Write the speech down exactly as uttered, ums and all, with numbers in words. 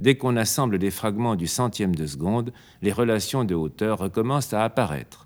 dès qu'on assemble des fragments du centième de seconde, les relations de hauteur recommencent à apparaître.